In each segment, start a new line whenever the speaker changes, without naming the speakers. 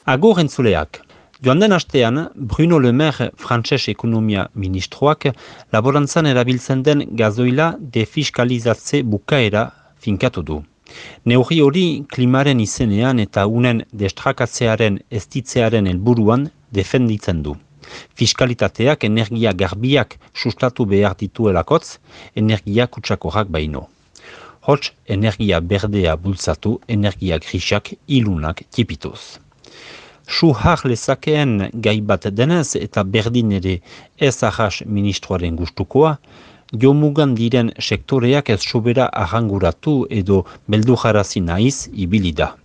Agur entzuleak. Joan den astean, Bruno Le Maire frantses ekonomia ministroak laborantzan erabiltzen den gazoila defiskalizatze bukaera finkatu du. Neurri hori klimaren izenean eta unen destrakatzearen estitzearen helburuan defenditzen du. Fiskalitateak energia garbiak sustatu behar dituelakotz, energia kutsakorrak baino. Hots, energia berdea bultzatu, energia grisak ilunak tipituz. Suhar lezakeen gai bat denez eta berdin ere ez ahas ministroaren gustukoa, jomugan diren sektoreak ez sobera arranguratu edo beldujarazi naiz ibili da.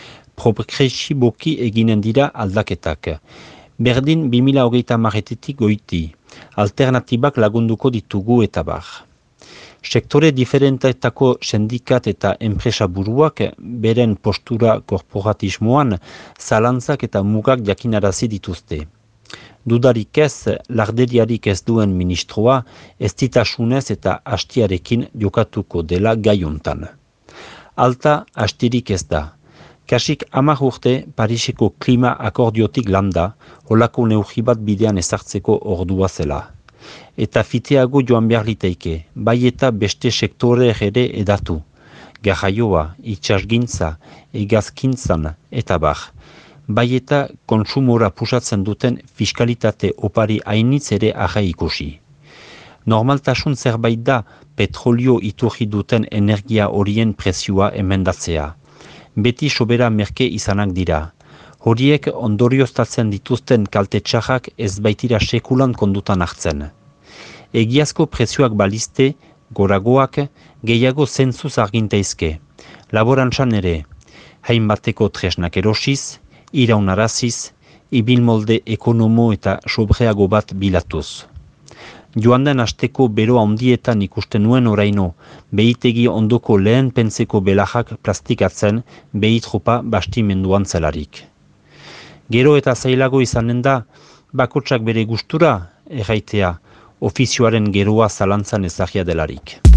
Progresiboki eginen dira aldaketak. Berdin 2030 goiti, alternatibak lagunduko ditugu eta bar. Sektore diferentetako sendikat eta enpresa buruak beren postura korporatismoan zalantzak eta mugak jakinarazi dituzte. Dudarik ez, larderiarik ez duen ministroa estitasunez eta hastiarekin jokatuko dela gaiuntan. Alta hastirik ez da. Kasik 10 urte Pariseko klima akordiotik landa, holako neurri bat bidean ezartzeko ordua zela. Eta fiteago joan behar liteike, bai eta beste sektore ere edatu. Garraioa, itsasgintza, hegazkintzan eta bar. Bai eta kontsumora pusatzen duten fiskalitate opari hainitz ere arra ikusi. Normaltasun zerbait da petrolio iturri duten energia horien prezioa emendatzea. Beti sobera merke izanak dira. Horiek ondorioztatzen dituzten kalte txarrak ez baitira sekulan kondutan hartzen. Egiazko prezioak baliste, goragoak, gehiago zentzuz argintaizke. Laborantzan ere, hainbateko tresnak erosiz, iraunaraziz, ibilmolde ekonomo eta sobreago bat bilatuz. Joan den asteko bero handietan ikusten nuen oraino, behitegi ondoko lehen pentseko belajak plastikatzen behitropa bastimenduan zelarik. Gero eta zailago izanen da, bakotsak bere gustura, erraitea, ofizioaren geroa zalantzan ezagia delarik.